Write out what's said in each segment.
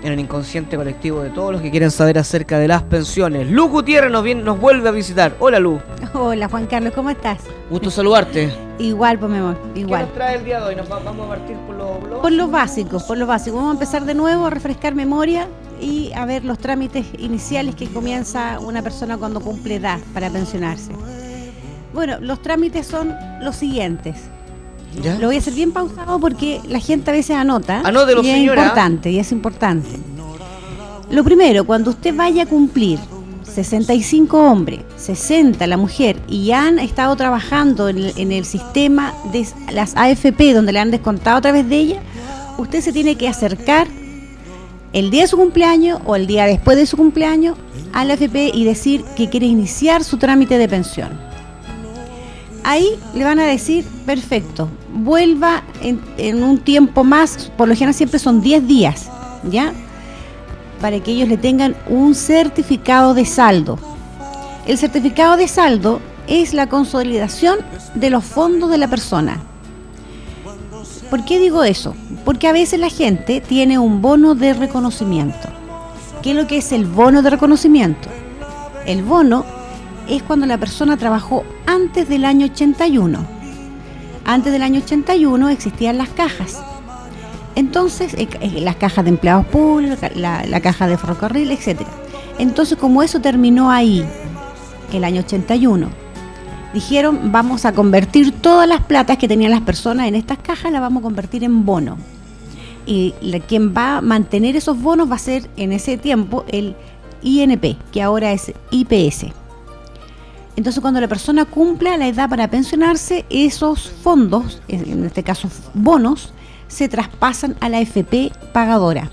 en el inconsciente colectivo de todos los que quieren saber acerca de las pensiones. Luz Gutiérrez nos vuelve a visitar. Hola, Luz. Hola, Juan Carlos, ¿cómo estás? Gusto saludarte. Igual, pues, mi amor, igual. ¿Qué nos trae el día de hoy? Vamos a partir por lo básico. Vamos a empezar de nuevo a refrescar memoria y a ver los trámites iniciales que comienza una persona cuando cumple edad para pensionarse. Bueno, los trámites son los siguientes. ¿Ya? Lo voy a hacer bien pausado porque la gente a veces anota. Anótelo, y señora. Es importante. Lo primero, cuando usted vaya a cumplir 65 hombres, 60 la mujer, y ya han estado trabajando en el sistema de las AFP, donde le han descontado a través de ella, usted se tiene que acercar el día de su cumpleaños o el día después de su cumpleaños a la AFP y decir que quiere iniciar su trámite de pensión. Ahí le van a decir, perfecto, vuelva en un tiempo más, por lo general siempre son 10 días, ¿ya? Para que ellos le tengan un certificado de saldo. El certificado de saldo es la consolidación de los fondos de la persona. ¿Por qué digo eso? Porque a veces la gente tiene un bono de reconocimiento. ¿Qué es lo que es el bono de reconocimiento? El bono es cuando la persona trabajó antes del año 81. Antes del año 81 existían las cajas. Entonces, las cajas de empleados públicos, la caja de ferrocarril, etc. Entonces, como eso terminó ahí, el año 81, dijeron, vamos a convertir todas las platas que tenían las personas en estas cajas, las vamos a convertir en bono. Y quien va a mantener esos bonos va a ser, en ese tiempo, el INP, que ahora es IPS. Entonces, cuando la persona cumpla la edad para pensionarse, esos fondos, en este caso bonos, se traspasan a la AFP pagadora.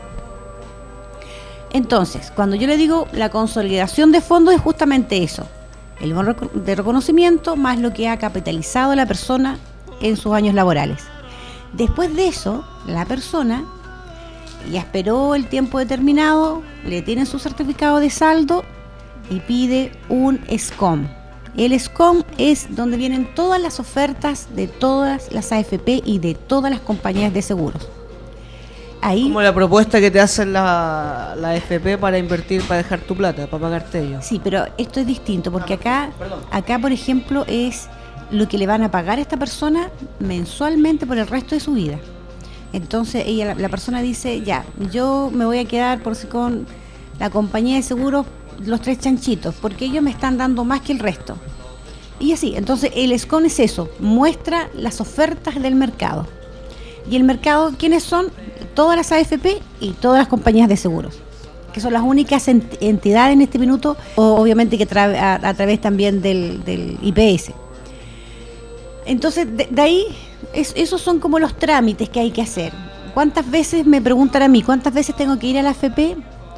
Entonces, cuando yo le digo la consolidación de fondos, es justamente eso: el bono de reconocimiento más lo que ha capitalizado la persona en sus años laborales. Después de eso, la persona ya esperó el tiempo determinado, le tienen su certificado de saldo y pide un SCOM. El SCOM es donde vienen todas las ofertas de todas las AFP y de todas las compañías de seguros. Ahí, como la propuesta que te hacen la AFP para invertir, para dejar tu plata, para pagarte ellos. Sí, pero esto es distinto porque acá, por ejemplo, es lo que le van a pagar a esta persona mensualmente por el resto de su vida. Entonces la persona dice, ya, yo me voy a quedar con la compañía de seguros los 3 chanchitos, porque ellos me están dando más que el resto. Y así, entonces el SCON es eso, muestra las ofertas del mercado. Y el mercado, ¿quiénes son? Todas las AFP y todas las compañías de seguros, que son las únicas entidades en este minuto, obviamente que a través también del IPS. Entonces, de ahí, esos son como los trámites que hay que hacer. ¿Cuántas veces, me preguntan a mí, cuántas veces tengo que ir a la AFP?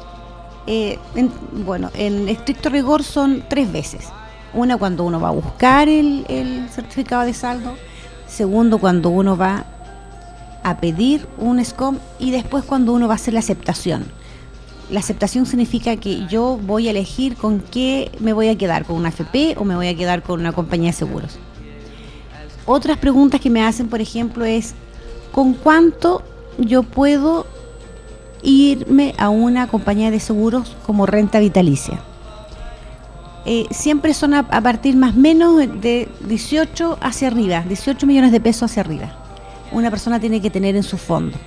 En estricto rigor son 3 veces. Una, cuando uno va a buscar el certificado de saldo. Segundo, cuando uno va a pedir un SCOM. Y después, cuando uno va a hacer la aceptación. La aceptación significa que yo voy a elegir con qué me voy a quedar, con una AFP o me voy a quedar con una compañía de seguros. Otras preguntas que me hacen, por ejemplo, es ¿con cuánto yo puedo irme a una compañía de seguros como renta vitalicia? Siempre son a partir más o menos de 18 hacia arriba, 18 millones de pesos hacia arriba. Una persona tiene que tener en su fondo.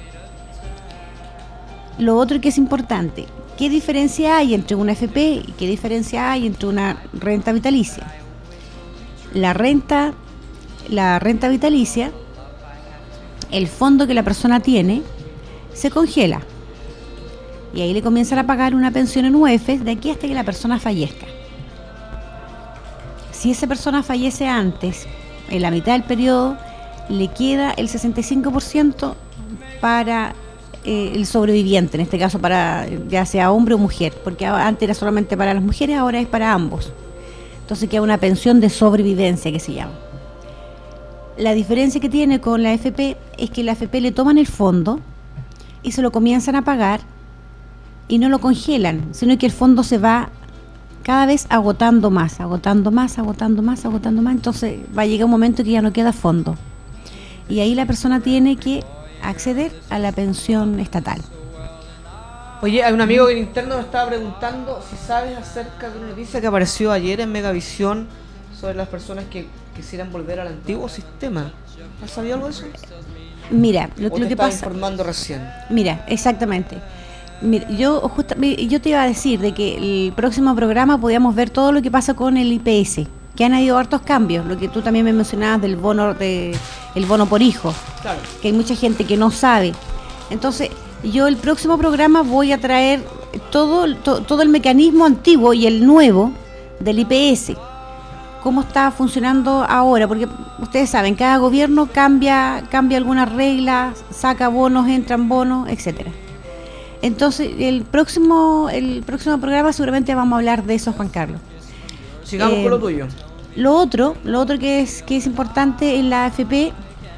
Lo otro que es importante, ¿qué diferencia hay entre una AFP y qué diferencia hay entre una renta vitalicia? La renta vitalicia, el fondo que la persona tiene, se congela. Y ahí le comienzan a pagar una pensión en UF de aquí hasta que la persona fallezca. Si esa persona fallece antes, en la mitad del periodo, le queda el 65% para el sobreviviente, en este caso para ya sea hombre o mujer, porque antes era solamente para las mujeres, ahora es para ambos. Entonces queda una pensión de sobrevivencia que se llama. La diferencia que tiene con la AFP es que la AFP le toman el fondo y se lo comienzan a pagar y no lo congelan, sino que el fondo se va cada vez agotando más, entonces va a llegar un momento que ya no queda fondo. Y ahí la persona tiene que acceder a la pensión estatal. Oye, hay un amigo en interno me estaba preguntando si sabes acerca de una noticia que apareció ayer en Megavisión sobre las personas que quisieran volver al antiguo sistema. ¿Has sabido algo de eso? Mira, lo que pasa, informando recién. Mira, exactamente. Mira, yo te iba a decir de que el próximo programa podíamos ver todo lo que pasa con el IPS, que han habido hartos cambios, lo que tú también me mencionabas del bono el bono por hijo, claro, que hay mucha gente que no sabe. Entonces, yo el próximo programa voy a traer todo el mecanismo antiguo y el nuevo del IPS, cómo está funcionando ahora, porque ustedes saben, cada gobierno cambia algunas reglas, saca bonos, entran bonos, etcétera. Entonces, el próximo programa seguramente vamos a hablar de eso, Juan Carlos. Sigamos con lo tuyo. Lo otro que es importante en la AFP,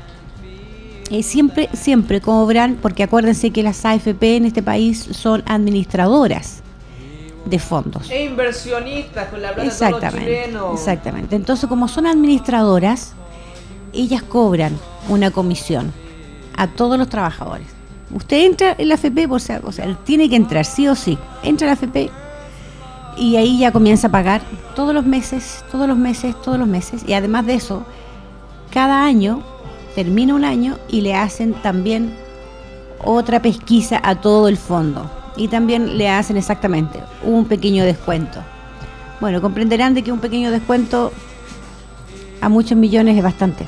siempre cobran, porque acuérdense que las AFP en este país son administradoras de fondos. E inversionistas con la plata de todos los chilenos. Exactamente. Entonces, como son administradoras, ellas cobran una comisión a todos los trabajadores. Usted entra en la AFP, o sea, tiene que entrar sí o sí. Entra a la AFP y ahí ya comienza a pagar todos los meses. Y además de eso, cada año termina un año y le hacen también otra pesquisa a todo el fondo. Y también le hacen exactamente un pequeño descuento. Bueno, comprenderán de que un pequeño descuento a muchos millones es bastante.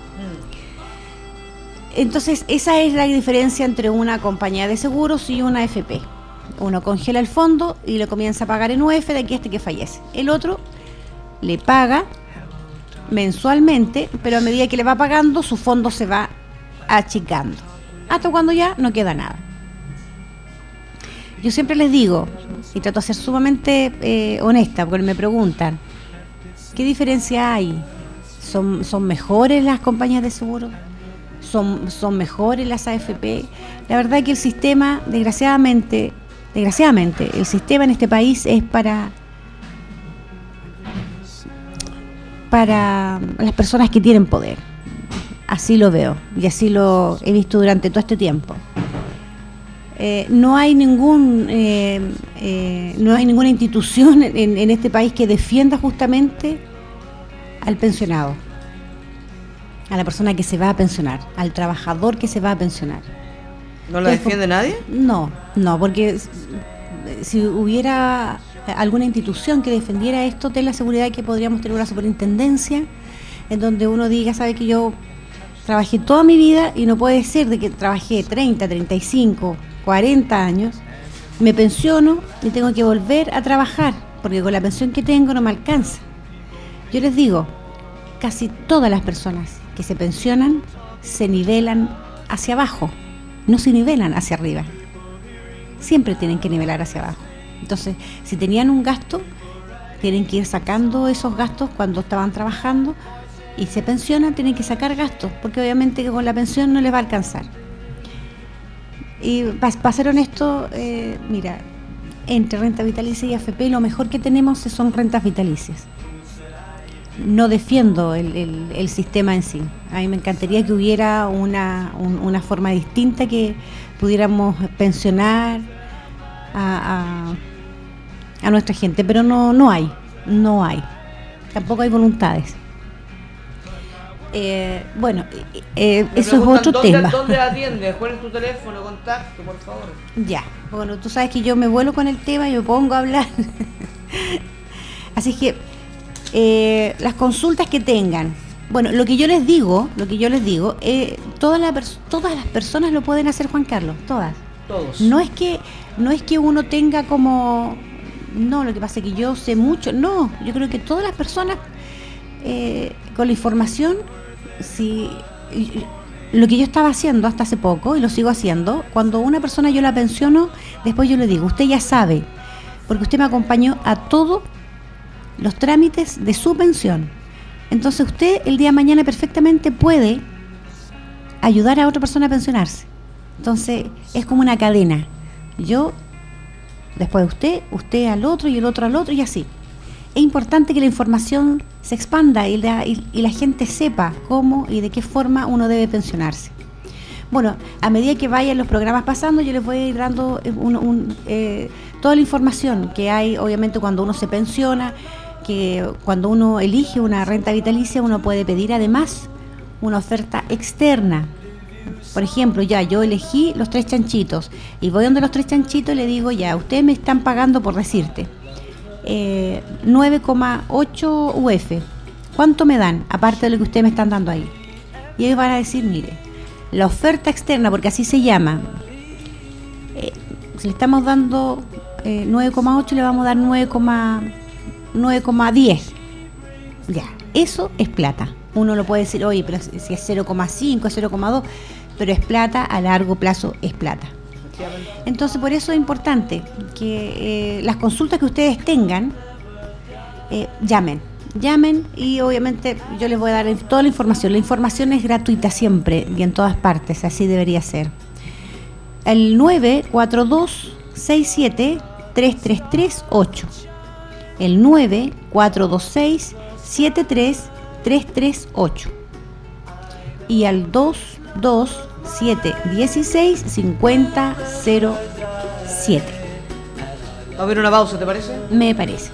Entonces, esa es la diferencia entre una compañía de seguros y una AFP. Uno congela el fondo y lo comienza a pagar en UF de aquí hasta que fallece. El otro le paga mensualmente, pero a medida que le va pagando, su fondo se va achicando, hasta cuando ya no queda nada. Yo siempre les digo, y trato de ser sumamente honesta, porque me preguntan, ¿qué diferencia hay? ¿Son mejores las compañías de seguro? ¿Son mejores las AFP? La verdad que el sistema, desgraciadamente, el sistema en este país es para las personas que tienen poder. Así lo veo y así lo he visto durante todo este tiempo. No hay ninguna institución en este país que defienda justamente al pensionado, a la persona que se va a pensionar, al trabajador que se va a pensionar. ¿No la defiende nadie? No, porque si hubiera alguna institución que defendiera esto, ten la seguridad que podríamos tener una superintendencia en donde uno diga, sabe que yo trabajé toda mi vida y no puede ser de que trabajé 30, 35, 40 años, me pensiono y tengo que volver a trabajar, porque con la pensión que tengo no me alcanza. Yo les digo, casi todas las personas que se pensionan se nivelan hacia abajo, no se nivelan hacia arriba. Siempre tienen que nivelar hacia abajo. Entonces, si tenían un gasto, tienen que ir sacando esos gastos cuando estaban trabajando, y se pensionan, tienen que sacar gastos, porque obviamente que con la pensión no les va a alcanzar. Y para ser honesto, mira, entre renta vitalicia y AFP, lo mejor que tenemos son rentas vitalicias. No defiendo el sistema en sí. A mí me encantaría que hubiera una forma distinta, que pudiéramos pensionar a nuestra gente, pero no hay. Tampoco hay voluntades. Bueno, eso es otro tema. ¿Dónde atiendes? ¿Cuál es tu teléfono, contacto, por favor? Ya, bueno, tú sabes que yo me vuelo con el tema y me pongo a hablar. Así que las consultas que tengan, bueno, lo que yo les digo, todas las personas lo pueden hacer, Juan Carlos, todas. Todos. No es que uno tenga como, no, lo que pasa es que yo sé mucho, no, yo creo que todas las personas con la información, si lo que yo estaba haciendo hasta hace poco y lo sigo haciendo, cuando una persona yo la pensiono, después yo le digo, usted ya sabe, porque usted me acompañó a todos los trámites de su pensión. Entonces usted el día de mañana perfectamente puede ayudar a otra persona a pensionarse. Entonces es como una cadena. Yo, después de usted al otro y el otro al otro y así. Es importante que la información se expanda y la gente sepa cómo y de qué forma uno debe pensionarse. Bueno, a medida que vayan los programas pasando, yo les voy a ir dando toda la información que hay, obviamente, cuando uno se pensiona, que cuando uno elige una renta vitalicia, uno puede pedir además una oferta externa. Por ejemplo, yo elegí los 3 chanchitos y voy donde los 3 chanchitos y le digo, ustedes me están pagando, por decirte, 9,8 UF. ¿Cuánto me dan, aparte de lo que ustedes me están dando ahí? Y ellos van a decir, mire, la oferta externa, porque así se llama, si le estamos dando 9,8, le vamos a dar 9,10. Ya, eso es plata. Uno lo puede decir, oye, pero si es 0,5, es 0,2, pero es plata, a largo plazo es plata. Entonces, por eso es importante que las consultas que ustedes tengan, llamen y obviamente yo les voy a dar toda la información. La información es gratuita siempre y en todas partes, así debería ser. El 942673338, el 942673338 y al 227165007. Va a haber una pausa, ¿te parece? Me parece.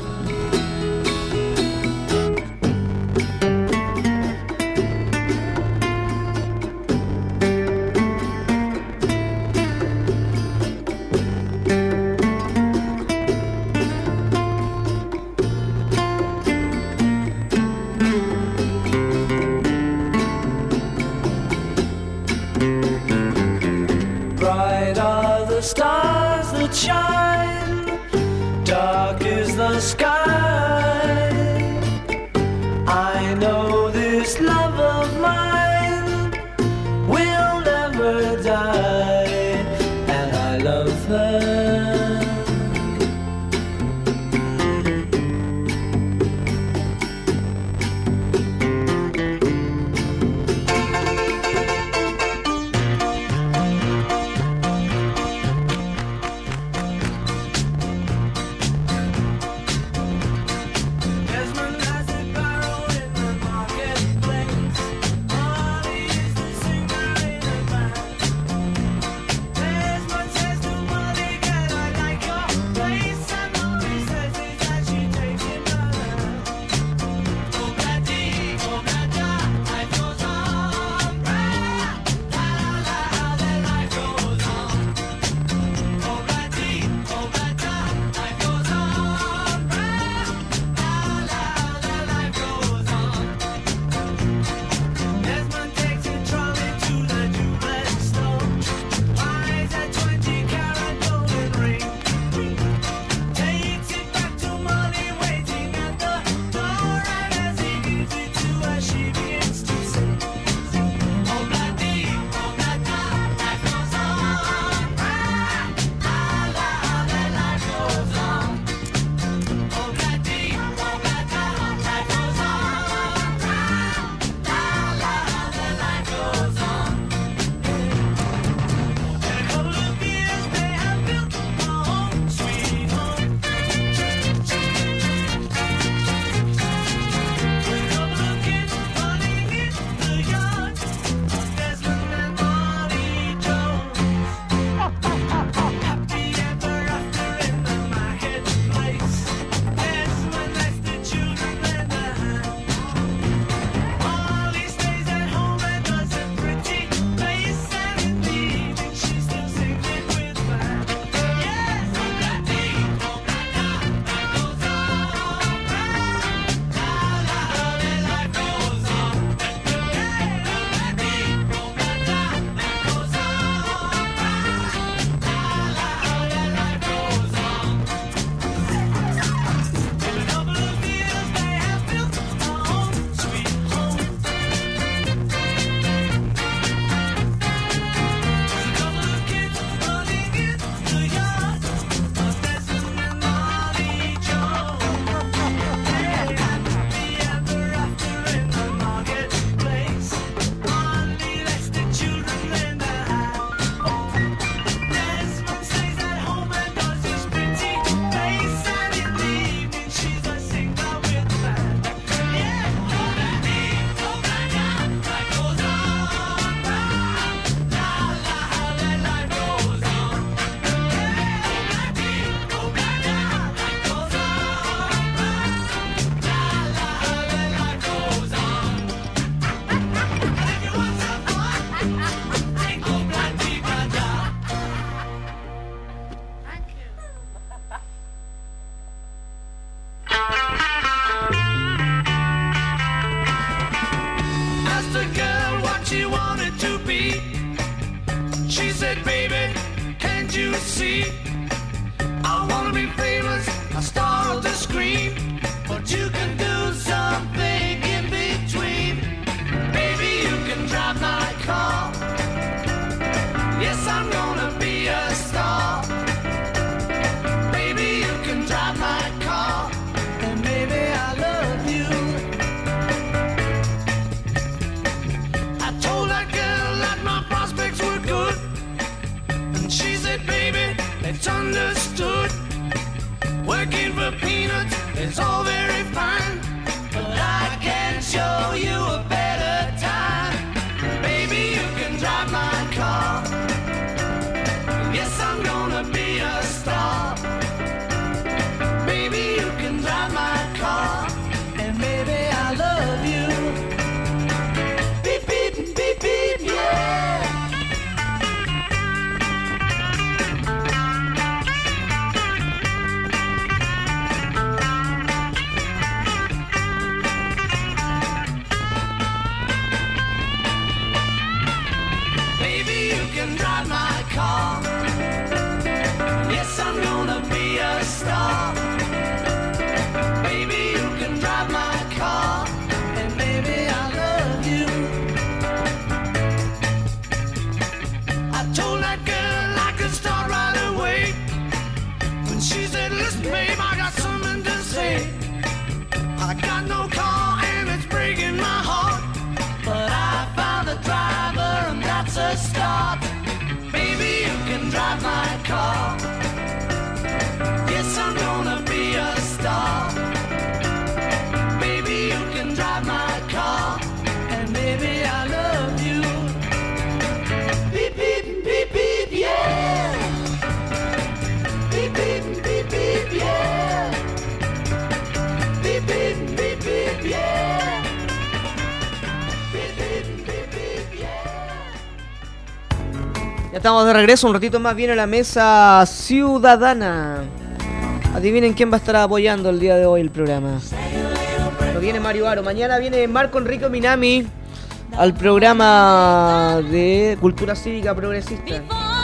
Stars that shine, dark is the sky. I know this love of mine will never die, and I love her. you see? I wanna be famous, a star of the screen, but you can do something in between. Baby, you can drive my car. Yes, I'm gonna be a star. Baby, you can drive my car, and baby, I love you. I told that girl that my prospects were good, and she said, baby, it's understood. Working for peanuts is all very fine, but I can show you a better time. Baby, you can drive my car. Yes, I'm gonna be a star. Baby, you can drive my car, and baby, I love you. Beep, beep, beep, beep, yeah. Baby, you can drive my car. Yes, I'm gonna be a star. Baby, you can drive my car, and baby, I love you. I told that girl I could start right away. When she said, listen, babe, I got something to say. I got no car and it's breaking my heart, but I found a driver and that's a start. Baby, you can drive my car. Yes, I'm gonna be a star. Baby, you can drive my car, and baby, I love you. Beep, beep, beep, beep, yeah. Beep, beep, beep, beep, yeah. Beep, beep, beep, beep, yeah. Beep, beep, beep, beep, yeah. Ya estamos de regreso, un ratito más viene la mesa ciudadana. Adivinen quién va a estar apoyando el día de hoy el programa. No viene Mario Aro, mañana viene Marco Enrique Minami al programa de Cultura Cívica Progresista.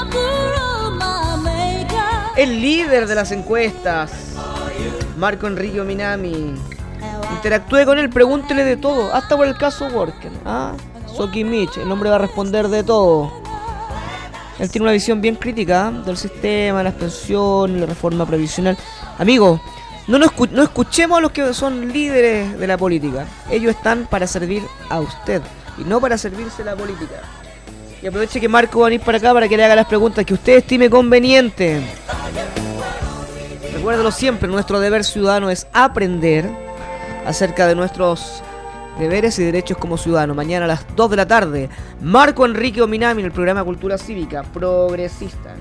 El líder de las encuestas, Marco Enrique Minami. Interactúe con él, pregúntele de todo, hasta por el caso Worken. Soki Mitch, el hombre va a responder de todo. Él tiene una visión bien crítica del sistema, las pensiones, la reforma previsional. Amigo, no escuchemos a los que son líderes de la política. Ellos están para servir a usted y no para servirse la política. Y aproveche que Marco va a venir para acá para que le haga las preguntas que usted estime conveniente. Recuérdelo siempre, nuestro deber ciudadano es aprender acerca de nuestros deberes y derechos como ciudadanos. Mañana a las 2 de la tarde, Marco Enrique Minami en el programa Cultura Cívica Progresista.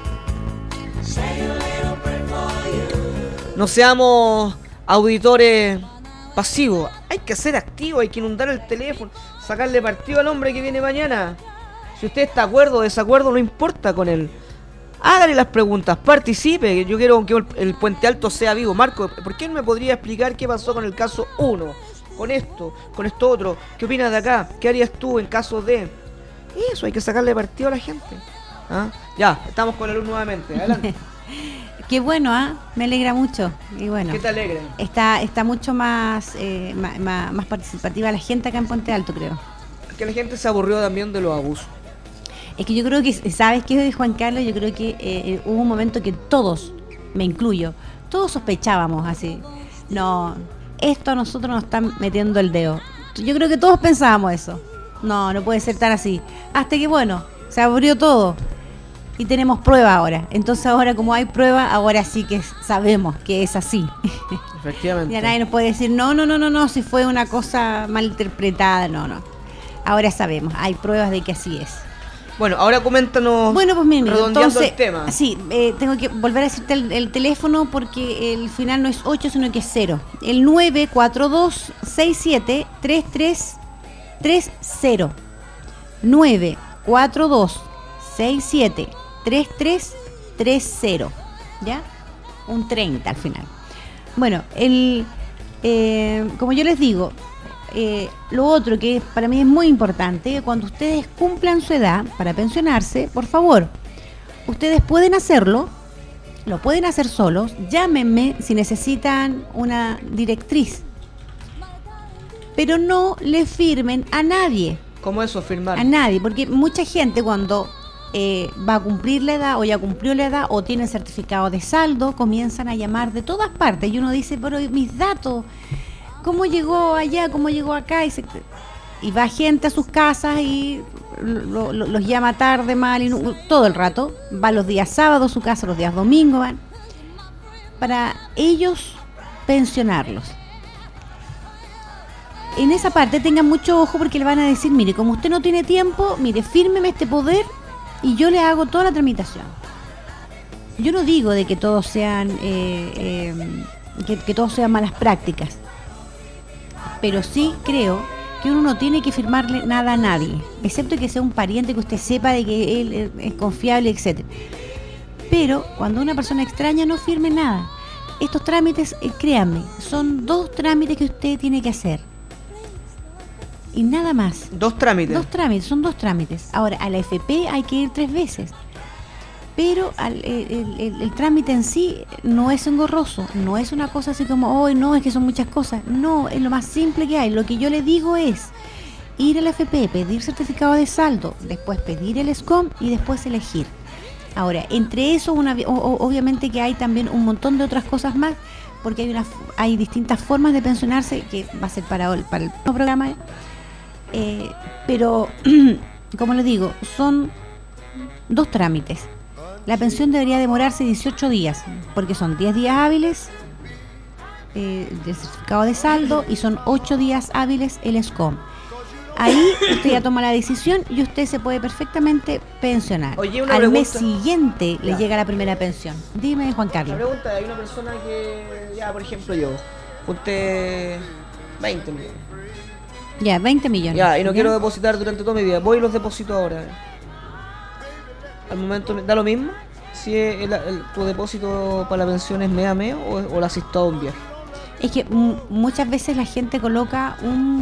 No seamos auditores pasivos. Hay que ser activos, hay que inundar el teléfono, sacarle partido al hombre que viene mañana. Si usted está de acuerdo o desacuerdo, no importa con él. Hágale las preguntas, participe. Yo quiero que el Puente Alto sea vivo. Marco, ¿por qué no me podría explicar qué pasó con el caso 1? Con esto otro. ¿Qué opinas de acá? ¿Qué harías tú en caso de...? Eso, hay que sacarle partido a la gente. Ya, estamos con la luz nuevamente. Adelante. Qué bueno, me alegra mucho. Y bueno, ¿qué te alegra? Está mucho más participativa la gente acá en Puente Alto, creo. Que la gente se aburrió también de los abusos. Es que yo creo que, ¿sabes qué, Juan Carlos? Yo creo que hubo un momento que todos, me incluyo, todos sospechábamos así. No, esto a nosotros nos están metiendo el dedo. Yo creo que todos pensábamos eso. No puede ser tan así. Hasta que, bueno, se abrió todo. Y tenemos prueba ahora. Entonces ahora, como hay prueba, ahora sí que sabemos que es así. Efectivamente. Ya nadie nos puede decir, no, si fue una cosa mal interpretada, no. Ahora sabemos, hay pruebas de que así es. Bueno, ahora coméntanos, bueno, pues miren, redondeando entonces, el tema. Sí, tengo que volver a decirte el teléfono porque el final no es 8, sino que es 0. El 942-67-3330. 942-67-3330. ¿Ya? Un 30 al final. Bueno, como yo les digo, lo otro que para mí es muy importante, cuando ustedes cumplan su edad para pensionarse, por favor, ustedes pueden hacerlo, lo pueden hacer solos, llámenme si necesitan una directriz, pero no le firmen a nadie. ¿Cómo eso, firmar? A nadie, porque mucha gente cuando va a cumplir la edad o ya cumplió la edad o tiene certificado de saldo, comienzan a llamar de todas partes y uno dice, pero mis datos, ¿cómo llegó allá? ¿Cómo llegó acá? Y va gente a sus casas y los llama tarde, mal, y todo el rato. Va los días sábados a su casa, los días domingos van. Para ellos pensionarlos. En esa parte tengan mucho ojo porque le van a decir, mire, como usted no tiene tiempo, mire, fírmeme este poder y yo le hago toda la tramitación. Yo no digo de que todos sean que todos sean malas prácticas, pero sí creo que uno no tiene que firmarle nada a nadie, excepto que sea un pariente que usted sepa de que él es confiable, etcétera. Pero cuando una persona extraña, no firme nada. Estos trámites, créanme, son 2 trámites que usted tiene que hacer. Y nada más. 2 trámites. Son 2 trámites. Ahora, a la FP hay que ir 3 veces. Pero el trámite en sí no es engorroso, no es una cosa así como, oh, no, es que son muchas cosas. No, es lo más simple que hay. Lo que yo le digo es ir a la FP, pedir certificado de saldo, después pedir el SCOM y después elegir. Ahora, entre eso, obviamente que hay también un montón de otras cosas más, porque hay distintas formas de pensionarse, que va a ser para el programa. Pero, como le digo, son 2 trámites. La pensión debería demorarse 18 días, porque son 10 días hábiles del certificado de saldo y son 8 días hábiles el SCOM. Ahí usted ya toma la decisión y usted se puede perfectamente pensionar. Oye, una al pregunta. mes siguiente le llega la primera pensión. Dime, Juan Carlos. La pregunta, hay una persona que, ya por ejemplo yo, junté 20 millones. Ya, 20 millones. Ya, y no quiero depositar durante toda mi vida. Voy y los deposito ahora. Al momento, ¿da lo mismo? Si tu depósito para la pensión es mes a mes o la haces todo un viaje. Es que muchas veces la gente coloca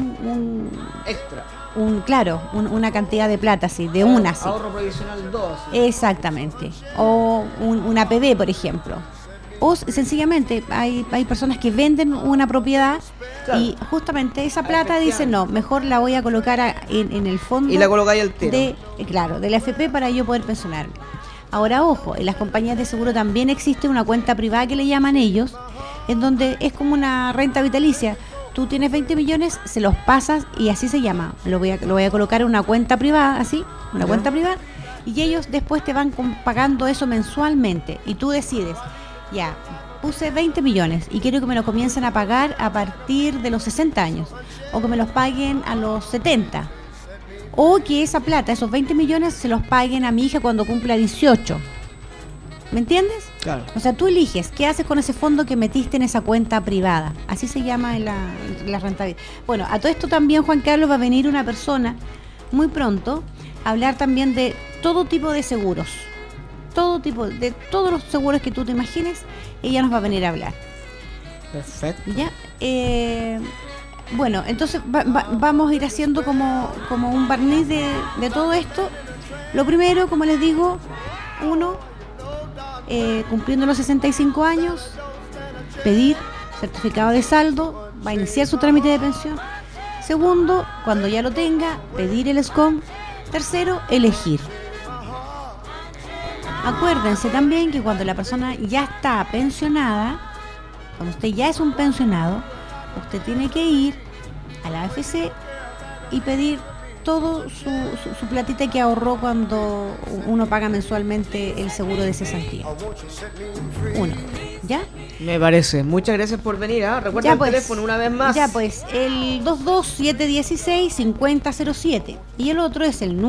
Extra. una cantidad de plata así, de una así. Ahorro provisional 2. Así. Exactamente. O una APB, por ejemplo. O sencillamente hay personas que venden una propiedad, claro, y justamente esa plata dicen, no, mejor la voy a colocar en el fondo. Y la colocáis al tiro. De la FP para yo poder pensionarme. Ahora, ojo, en las compañías de seguro también existe una cuenta privada que le llaman ellos, en donde es como una renta vitalicia. Tú tienes 20 millones, se los pasas y así se llama. Lo voy a colocar en una cuenta privada, así, una cuenta privada, y ellos después te van pagando eso mensualmente. Y tú decides, ya, puse 20 millones y quiero que me lo comiencen a pagar a partir de los 60 años, o que me los paguen a los 70. O que esa plata, esos 20 millones, se los paguen a mi hija cuando cumpla 18. ¿Me entiendes? Claro. O sea, tú eliges qué haces con ese fondo que metiste en esa cuenta privada. Así se llama en la rentabilidad. Bueno, a todo esto también, Juan Carlos, va a venir una persona muy pronto a hablar también de todo tipo de seguros. De todos los seguros que tú te imagines, ella nos va a venir a hablar. Perfecto. ¿Ya? Bueno, entonces vamos a ir haciendo como un barniz de todo esto. Lo primero, como les digo, cumpliendo los 65 años, pedir certificado de saldo, va a iniciar su trámite de pensión. Segundo, cuando ya lo tenga, pedir el SCOM. Tercero, elegir. Acuérdense también que cuando la persona ya está pensionada, cuando usted ya es un pensionado, usted tiene que ir a la AFC y pedir todo su platita que ahorró cuando uno paga mensualmente el seguro de cesantía. ¿Ya? Me parece. Muchas gracias por venir. Recuerda ya el pues, teléfono una vez más. Ya pues, el 22716-5007 y el otro es el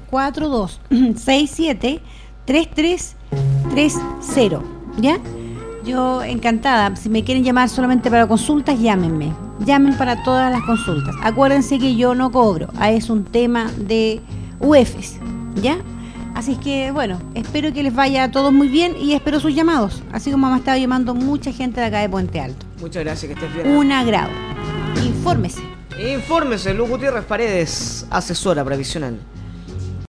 942673330. ¿Ya? Yo encantada. Si me quieren llamar solamente para consultas, llámenme. Llamen para todas las consultas. Acuérdense que yo no cobro. Es un tema de UEFs, ¿ya? Así que, bueno, espero que les vaya a todos muy bien y espero sus llamados. Así como me ha estado llamando mucha gente de acá de Puente Alto. Muchas gracias, que estés bien. Un agrado. Infórmese. Infórmese, Luz Gutiérrez Paredes, asesora previsional.